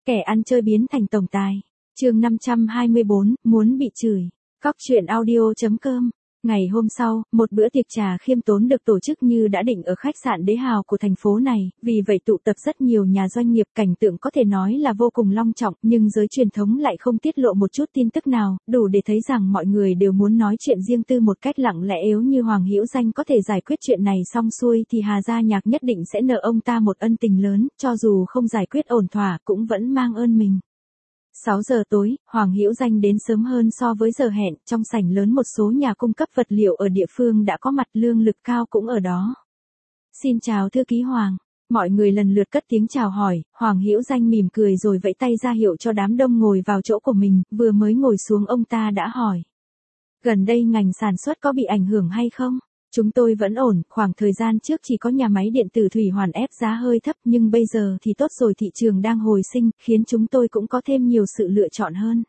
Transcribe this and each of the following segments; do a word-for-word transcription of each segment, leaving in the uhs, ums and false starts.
Kẻ ăn chơi biến thành tổng tài. Chương năm trăm hai mươi bốn, muốn bị chửi. Cóc truyện audio chấm com. Ngày hôm sau, một bữa tiệc trà khiêm tốn được tổ chức như đã định ở khách sạn Đế Hào của thành phố này, vì vậy tụ tập rất nhiều nhà doanh nghiệp, cảnh tượng có thể nói là vô cùng long trọng, nhưng giới truyền thống lại không tiết lộ một chút tin tức nào, đủ để thấy rằng mọi người đều muốn nói chuyện riêng tư một cách lặng lẽ. Nếu như Hoàng Hữu Danh có thể giải quyết chuyện này xong xuôi thì Hà Gia Nhạc nhất định sẽ nợ ông ta một ân tình lớn, cho dù không giải quyết ổn thỏa cũng vẫn mang ơn mình. sáu giờ tối, Hoàng Hữu Danh đến sớm hơn so với giờ hẹn, trong sảnh lớn một số nhà cung cấp vật liệu ở địa phương đã có mặt, Lương Lực Cao cũng ở đó. Xin chào thư ký Hoàng. Mọi người lần lượt cất tiếng chào hỏi, Hoàng Hữu Danh mỉm cười rồi vẫy tay ra hiệu cho đám đông ngồi vào chỗ của mình, vừa mới ngồi xuống ông ta đã hỏi. Gần đây ngành sản xuất có bị ảnh hưởng hay không? Chúng tôi vẫn ổn, khoảng thời gian trước chỉ có nhà máy điện tử Thủy Hoàn ép giá hơi thấp, nhưng bây giờ thì tốt rồi, thị trường đang hồi sinh, khiến chúng tôi cũng có thêm nhiều sự lựa chọn hơn.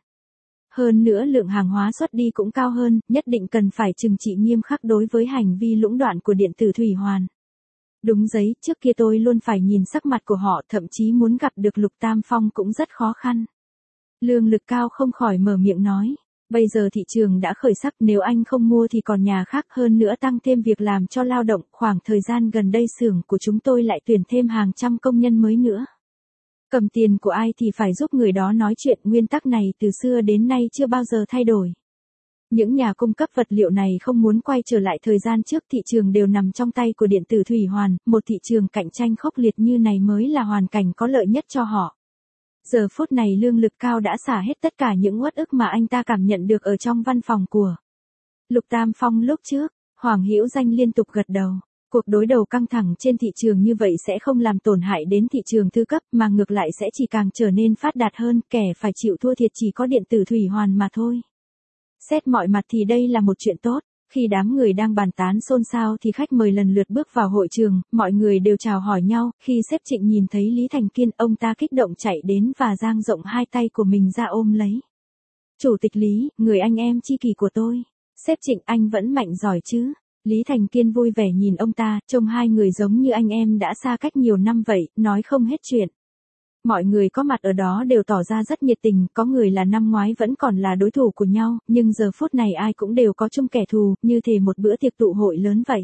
Hơn nữa lượng hàng hóa xuất đi cũng cao hơn, nhất định cần phải trừng trị nghiêm khắc đối với hành vi lũng đoạn của điện tử Thủy Hoàn. Đúng giấy, trước kia tôi luôn phải nhìn sắc mặt của họ, thậm chí muốn gặp được Lục Tam Phong cũng rất khó khăn. Lương Lực Cao không khỏi mở miệng nói. Bây giờ thị trường đã khởi sắc, nếu anh không mua thì còn nhà khác, hơn nữa tăng thêm việc làm cho lao động, khoảng thời gian gần đây xưởng của chúng tôi lại tuyển thêm hàng trăm công nhân mới nữa. Cầm tiền của ai thì phải giúp người đó nói chuyện, nguyên tắc này từ xưa đến nay chưa bao giờ thay đổi. Những nhà cung cấp vật liệu này không muốn quay trở lại thời gian trước, thị trường đều nằm trong tay của điện tử Thủy Hoàn, một thị trường cạnh tranh khốc liệt như này mới là hoàn cảnh có lợi nhất cho họ. Giờ phút này Lương Lực Cao đã xả hết tất cả những uất ức mà anh ta cảm nhận được ở trong văn phòng của Lục Tam Phong lúc trước. Hoàng Hữu Danh liên tục gật đầu. Cuộc đối đầu căng thẳng trên thị trường như vậy sẽ không làm tổn hại đến thị trường thứ cấp, mà ngược lại sẽ chỉ càng trở nên phát đạt hơn, kẻ phải chịu thua thiệt chỉ có điện tử Thủy Hoàn mà thôi. Xét mọi mặt thì đây là một chuyện tốt. Khi đám người đang bàn tán xôn xao thì khách mời lần lượt bước vào hội trường, mọi người đều chào hỏi nhau. Khi sếp Trịnh nhìn thấy Lý Thành Kiên, ông ta kích động chạy đến và dang rộng hai tay của mình ra ôm lấy. Chủ tịch Lý, người anh em tri kỷ của tôi. Sếp Trịnh, anh vẫn mạnh giỏi chứ? Lý Thành Kiên vui vẻ nhìn ông ta, trông hai người giống như anh em đã xa cách nhiều năm vậy, nói không hết chuyện. Mọi người có mặt ở đó đều tỏ ra rất nhiệt tình, có người là năm ngoái vẫn còn là đối thủ của nhau, nhưng giờ phút này ai cũng đều có chung kẻ thù, như thể một bữa tiệc tụ hội lớn vậy.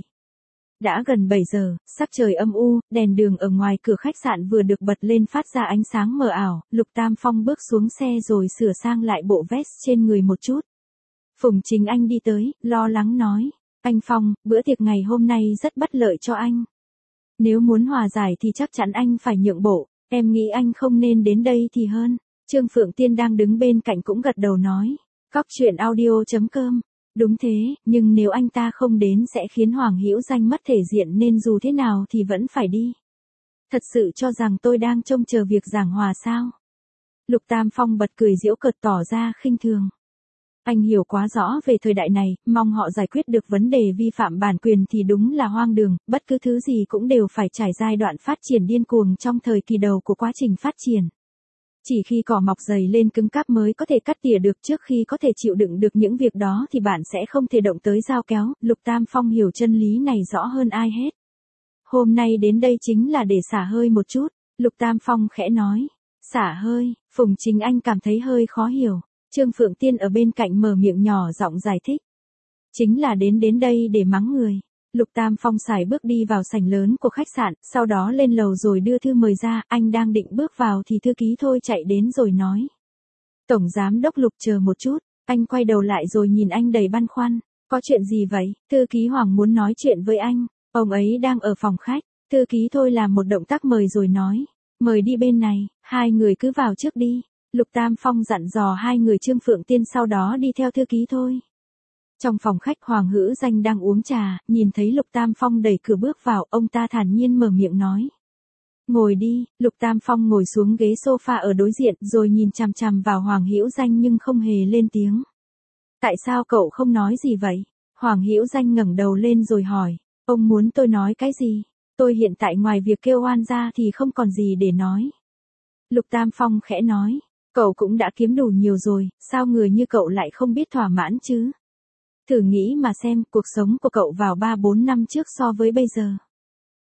Đã gần bảy giờ, sắc trời âm u, đèn đường ở ngoài cửa khách sạn vừa được bật lên phát ra ánh sáng mờ ảo, Lục Tam Phong bước xuống xe rồi sửa sang lại bộ vest trên người một chút. Phùng Chính Anh đi tới, lo lắng nói, anh Phong, bữa tiệc ngày hôm nay rất bất lợi cho anh. Nếu muốn hòa giải thì chắc chắn anh phải nhượng bộ. Em nghĩ anh không nên đến đây thì hơn. Trương Phượng Tiên đang đứng bên cạnh cũng gật đầu nói. Cóc truyện audio chấm com. Đúng thế, nhưng nếu anh ta không đến sẽ khiến Hoàng Hữu Danh mất thể diện, nên dù thế nào thì vẫn phải đi. Thật sự cho rằng tôi đang trông chờ việc giảng hòa sao? Lục Tam Phong bật cười giễu cợt tỏ ra khinh thường. Anh hiểu quá rõ về thời đại này, mong họ giải quyết được vấn đề vi phạm bản quyền thì đúng là hoang đường, bất cứ thứ gì cũng đều phải trải giai đoạn phát triển điên cuồng trong thời kỳ đầu của quá trình phát triển. Chỉ khi cỏ mọc dày lên cứng cáp mới có thể cắt tỉa được, trước khi có thể chịu đựng được những việc đó thì bạn sẽ không thể động tới dao kéo. Lục Tam Phong hiểu chân lý này rõ hơn ai hết. Hôm nay đến đây chính là để xả hơi một chút, Lục Tam Phong khẽ nói. Xả hơi, Phùng Chính Anh cảm thấy hơi khó hiểu. Trương Phượng Tiên ở bên cạnh mở miệng nhỏ giọng giải thích. Chính là đến đến đây để mắng người. Lục Tam Phong sải bước đi vào sảnh lớn của khách sạn, sau đó lên lầu rồi đưa thư mời ra, anh đang định bước vào thì thư ký Thôi chạy đến rồi nói. Tổng giám đốc Lục chờ một chút, anh quay đầu lại rồi nhìn anh đầy băn khoăn. Có chuyện gì vậy? Thư ký Hoàng muốn nói chuyện với anh, ông ấy đang ở phòng khách. Thư ký Thôi làm một động tác mời rồi nói. Mời đi bên này, hai người cứ vào trước đi. Lục Tam Phong dặn dò hai người Trương Phượng Tiên sau đó đi theo thư ký Thôi. Trong phòng khách Hoàng Hữu Danh đang uống trà, nhìn thấy Lục Tam Phong đẩy cửa bước vào, ông ta thản nhiên mở miệng nói. Ngồi đi, Lục Tam Phong ngồi xuống ghế sofa ở đối diện rồi nhìn chằm chằm vào Hoàng Hữu Danh nhưng không hề lên tiếng. Tại sao cậu không nói gì vậy? Hoàng Hữu Danh ngẩng đầu lên rồi hỏi. Ông muốn tôi nói cái gì? Tôi hiện tại ngoài việc kêu oan ra thì không còn gì để nói. Lục Tam Phong khẽ nói. Cậu cũng đã kiếm đủ nhiều rồi, sao người như cậu lại không biết thỏa mãn chứ? Thử nghĩ mà xem, cuộc sống của cậu vào ba bốn năm trước so với bây giờ.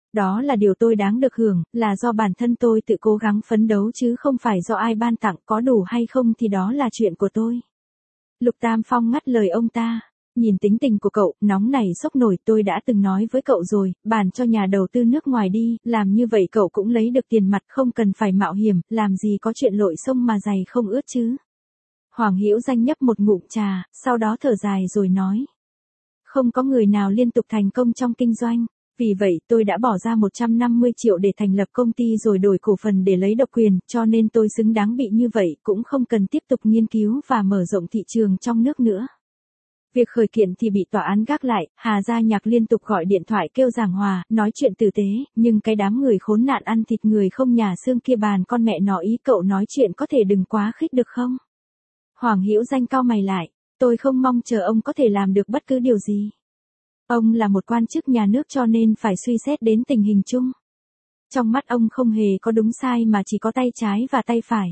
Đó là điều tôi đáng được hưởng, là do bản thân tôi tự cố gắng phấn đấu chứ không phải do ai ban tặng, có đủ hay không thì đó là chuyện của tôi. Lục Tam Phong ngắt lời ông ta. Nhìn tính tình của cậu, nóng này sốc nổi, tôi đã từng nói với cậu rồi, bàn cho nhà đầu tư nước ngoài đi, làm như vậy cậu cũng lấy được tiền mặt, không cần phải mạo hiểm, làm gì có chuyện lội sông mà giày không ướt chứ. Hoàng Hữu Danh nhấp một ngụm trà, sau đó thở dài rồi nói. Không có người nào liên tục thành công trong kinh doanh, vì vậy tôi đã bỏ ra một trăm năm mươi triệu để thành lập công ty rồi đổi cổ phần để lấy độc quyền, cho nên tôi xứng đáng bị như vậy, cũng không cần tiếp tục nghiên cứu và mở rộng thị trường trong nước nữa. Việc khởi kiện thì bị tòa án gác lại, Hà Gia Nhạc liên tục gọi điện thoại kêu giảng hòa, nói chuyện tử tế, nhưng cái đám người khốn nạn ăn thịt người không nhà xương kia bàn con mẹ nó ý cậu nói chuyện có thể đừng quá khích được không? Hoàng Hữu Danh cau mày lại, tôi không mong chờ ông có thể làm được bất cứ điều gì. Ông là một quan chức nhà nước cho nên phải suy xét đến tình hình chung. Trong mắt ông không hề có đúng sai mà chỉ có tay trái và tay phải.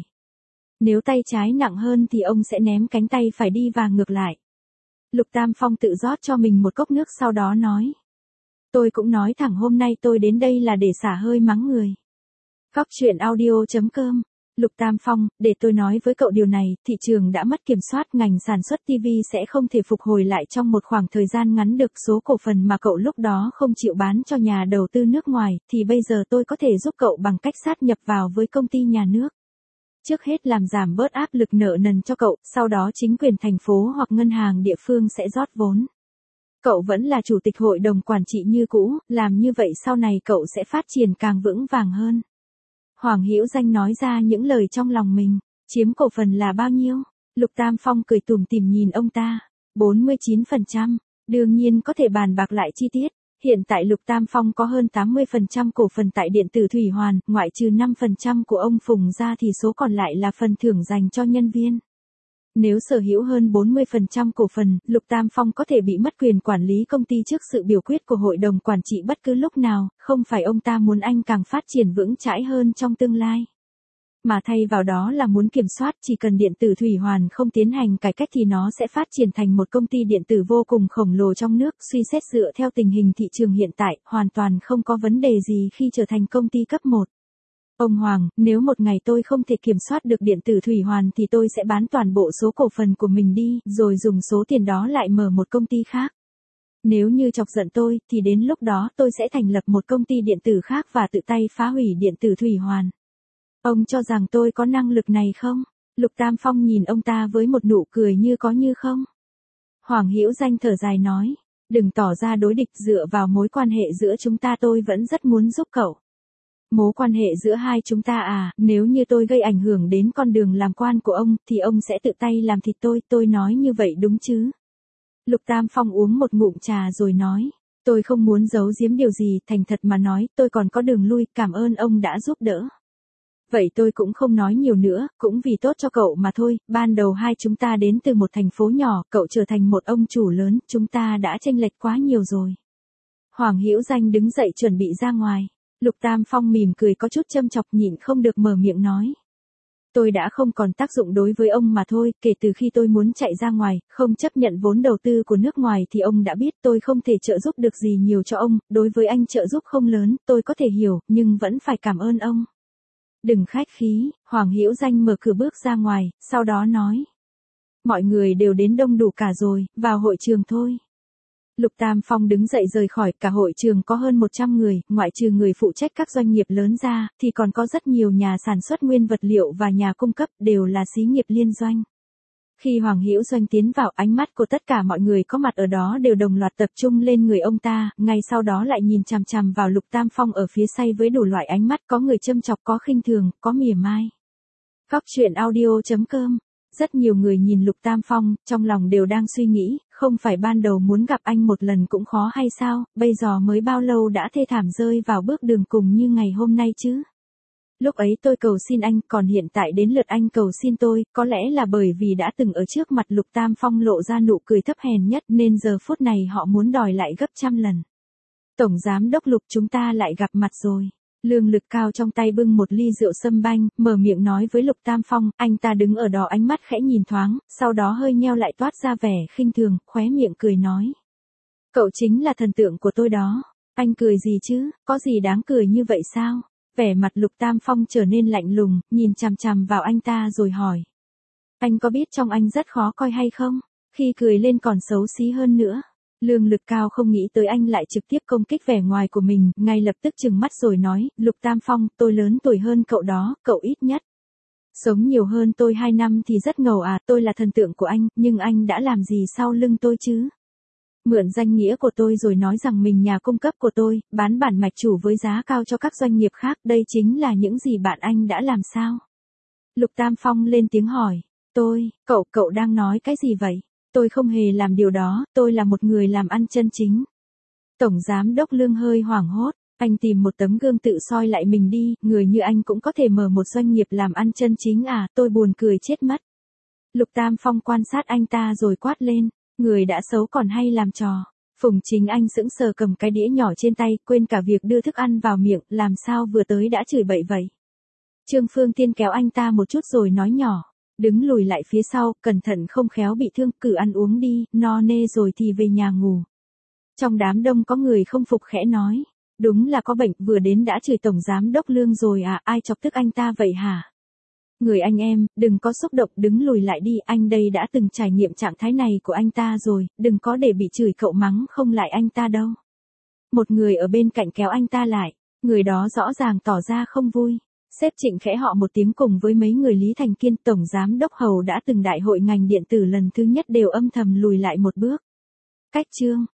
Nếu tay trái nặng hơn thì ông sẽ ném cánh tay phải đi và ngược lại. Lục Tam Phong tự rót cho mình một cốc nước sau đó nói. Tôi cũng nói thẳng hôm nay tôi đến đây là để xả hơi mắng người. Góc truyện audio chấm com. Lục Tam Phong, để tôi nói với cậu điều này, thị trường đã mất kiểm soát, ngành sản xuất ti vi sẽ không thể phục hồi lại trong một khoảng thời gian ngắn được. Số cổ phần mà cậu lúc đó không chịu bán cho nhà đầu tư nước ngoài, thì bây giờ tôi có thể giúp cậu bằng cách sát nhập vào với công ty nhà nước. Trước hết làm giảm bớt áp lực nợ nần cho cậu, sau đó chính quyền thành phố hoặc ngân hàng địa phương sẽ rót vốn. Cậu vẫn là chủ tịch hội đồng quản trị như cũ, làm như vậy sau này cậu sẽ phát triển càng vững vàng hơn. Hoàng Hữu Danh nói ra những lời trong lòng mình, chiếm cổ phần là bao nhiêu? Lục Tam Phong cười tủm tỉm nhìn ông ta, bốn mươi chín phần trăm, đương nhiên có thể bàn bạc lại chi tiết. Hiện tại Lục Tam Phong có hơn tám mươi phần trăm cổ phần tại điện tử Thủy Hoàn, ngoại trừ năm phần trăm của ông Phùng ra thì số còn lại là phần thưởng dành cho nhân viên. Nếu sở hữu hơn bốn mươi phần trăm cổ phần, Lục Tam Phong có thể bị mất quyền quản lý công ty trước sự biểu quyết của hội đồng quản trị bất cứ lúc nào, không phải ông ta muốn anh càng phát triển vững chãi hơn trong tương lai. Mà thay vào đó là muốn kiểm soát, chỉ cần điện tử Thủy Hoàn không tiến hành cải cách thì nó sẽ phát triển thành một công ty điện tử vô cùng khổng lồ trong nước, suy xét dựa theo tình hình thị trường hiện tại, hoàn toàn không có vấn đề gì khi trở thành công ty cấp một. Ông Hoàng, nếu một ngày tôi không thể kiểm soát được điện tử Thủy Hoàn thì tôi sẽ bán toàn bộ số cổ phần của mình đi, rồi dùng số tiền đó lại mở một công ty khác. Nếu như chọc giận tôi, thì đến lúc đó tôi sẽ thành lập một công ty điện tử khác và tự tay phá hủy điện tử Thủy Hoàn. Ông cho rằng tôi có năng lực này không? Lục Tam Phong nhìn ông ta với một nụ cười như có như không. Hoàng Hữu Danh thở dài nói, đừng tỏ ra đối địch, dựa vào mối quan hệ giữa chúng ta tôi vẫn rất muốn giúp cậu. Mối quan hệ giữa hai chúng ta à, nếu như tôi gây ảnh hưởng đến con đường làm quan của ông, thì ông sẽ tự tay làm thịt tôi, tôi nói như vậy đúng chứ? Lục Tam Phong uống một ngụm trà rồi nói, tôi không muốn giấu giếm điều gì, thành thật mà nói, tôi còn có đường lui, cảm ơn ông đã giúp đỡ. Vậy tôi cũng không nói nhiều nữa, cũng vì tốt cho cậu mà thôi, ban đầu hai chúng ta đến từ một thành phố nhỏ, cậu trở thành một ông chủ lớn, chúng ta đã chênh lệch quá nhiều rồi. Hoàng Hữu Danh đứng dậy chuẩn bị ra ngoài. Lục Tam Phong mỉm cười có chút châm chọc, nhịn không được mở miệng nói. Tôi đã không còn tác dụng đối với ông mà thôi, kể từ khi tôi muốn chạy ra ngoài, không chấp nhận vốn đầu tư của nước ngoài thì ông đã biết tôi không thể trợ giúp được gì nhiều cho ông, đối với anh trợ giúp không lớn, tôi có thể hiểu, nhưng vẫn phải cảm ơn ông. Đừng khách khí, Hoàng Hữu Danh mở cửa bước ra ngoài, sau đó nói. Mọi người đều đến đông đủ cả rồi, vào hội trường thôi. Lục Tam Phong đứng dậy rời khỏi, cả hội trường có hơn một trăm người, ngoại trừ người phụ trách các doanh nghiệp lớn ra, thì còn có rất nhiều nhà sản xuất nguyên vật liệu và nhà cung cấp, đều là xí nghiệp liên doanh. Khi Hoàng Hữu Doanh tiến vào, ánh mắt của tất cả mọi người có mặt ở đó đều đồng loạt tập trung lên người ông ta, ngay sau đó lại nhìn chằm chằm vào Lục Tam Phong ở phía sau với đủ loại ánh mắt, có người châm chọc, có khinh thường, có mỉa mai. Góc truyện audio chấm com. Rất nhiều người nhìn Lục Tam Phong, trong lòng đều đang suy nghĩ, không phải ban đầu muốn gặp anh một lần cũng khó hay sao, bây giờ mới bao lâu đã thê thảm rơi vào bước đường cùng như ngày hôm nay chứ. Lúc ấy tôi cầu xin anh, còn hiện tại đến lượt anh cầu xin tôi, có lẽ là bởi vì đã từng ở trước mặt Lục Tam Phong lộ ra nụ cười thấp hèn nhất nên giờ phút này họ muốn đòi lại gấp trăm lần. Tổng giám đốc Lục, chúng ta lại gặp mặt rồi. Lương Lực Cao trong tay bưng một ly rượu sâm banh, mở miệng nói với Lục Tam Phong, anh ta đứng ở đó ánh mắt khẽ nhìn thoáng, sau đó hơi nheo lại toát ra vẻ khinh thường, khóe miệng cười nói. Cậu chính là thần tượng của tôi đó. Anh cười gì chứ, có gì đáng cười như vậy sao? Vẻ mặt Lục Tam Phong trở nên lạnh lùng, nhìn chằm chằm vào anh ta rồi hỏi. Anh có biết trong anh rất khó coi hay không? Khi cười lên còn xấu xí hơn nữa. Lương Lực Cao không nghĩ tới anh lại trực tiếp công kích vẻ ngoài của mình, ngay lập tức trừng mắt rồi nói, Lục Tam Phong, tôi lớn tuổi hơn cậu đó, cậu ít nhất. Sống nhiều hơn tôi hai năm thì rất ngầu à, tôi là thần tượng của anh, nhưng anh đã làm gì sau lưng tôi chứ? Mượn danh nghĩa của tôi rồi nói rằng mình nhà cung cấp của tôi, bán bản mạch chủ với giá cao cho các doanh nghiệp khác, đây chính là những gì bạn anh đã làm sao? Lục Tam Phong lên tiếng hỏi, tôi, cậu, cậu đang nói cái gì vậy? Tôi không hề làm điều đó, tôi là một người làm ăn chân chính. Tổng Giám đốc Lương hơi hoảng hốt, anh tìm một tấm gương tự soi lại mình đi, người như anh cũng có thể mở một doanh nghiệp làm ăn chân chính à, tôi buồn cười chết mất. Lục Tam Phong quan sát anh ta rồi quát lên, người đã xấu còn hay làm trò. Phùng Chính Anh sững sờ cầm cái đĩa nhỏ trên tay, quên cả việc đưa thức ăn vào miệng, làm sao vừa tới đã chửi bậy vậy. Trương Phương Tiên kéo anh ta một chút rồi nói nhỏ, đứng lùi lại phía sau, cẩn thận không khéo bị thương, cứ ăn uống đi, no nê rồi thì về nhà ngủ. Trong đám đông có người không phục khẽ nói, đúng là có bệnh, vừa đến đã chửi Tổng Giám đốc Lương rồi à, ai chọc tức anh ta vậy hả? Người anh em, đừng có xúc động, đứng lùi lại đi, anh đây đã từng trải nghiệm trạng thái này của anh ta rồi, đừng có để bị chửi cậu mắng không lại anh ta đâu. Một người ở bên cạnh kéo anh ta lại, người đó rõ ràng tỏ ra không vui. Sếp Trịnh khẽ họ một tiếng cùng với mấy người Lý Thành Kiên, Tổng Giám đốc Hầu đã từng đại hội ngành điện tử lần thứ nhất đều âm thầm lùi lại một bước. Cách chương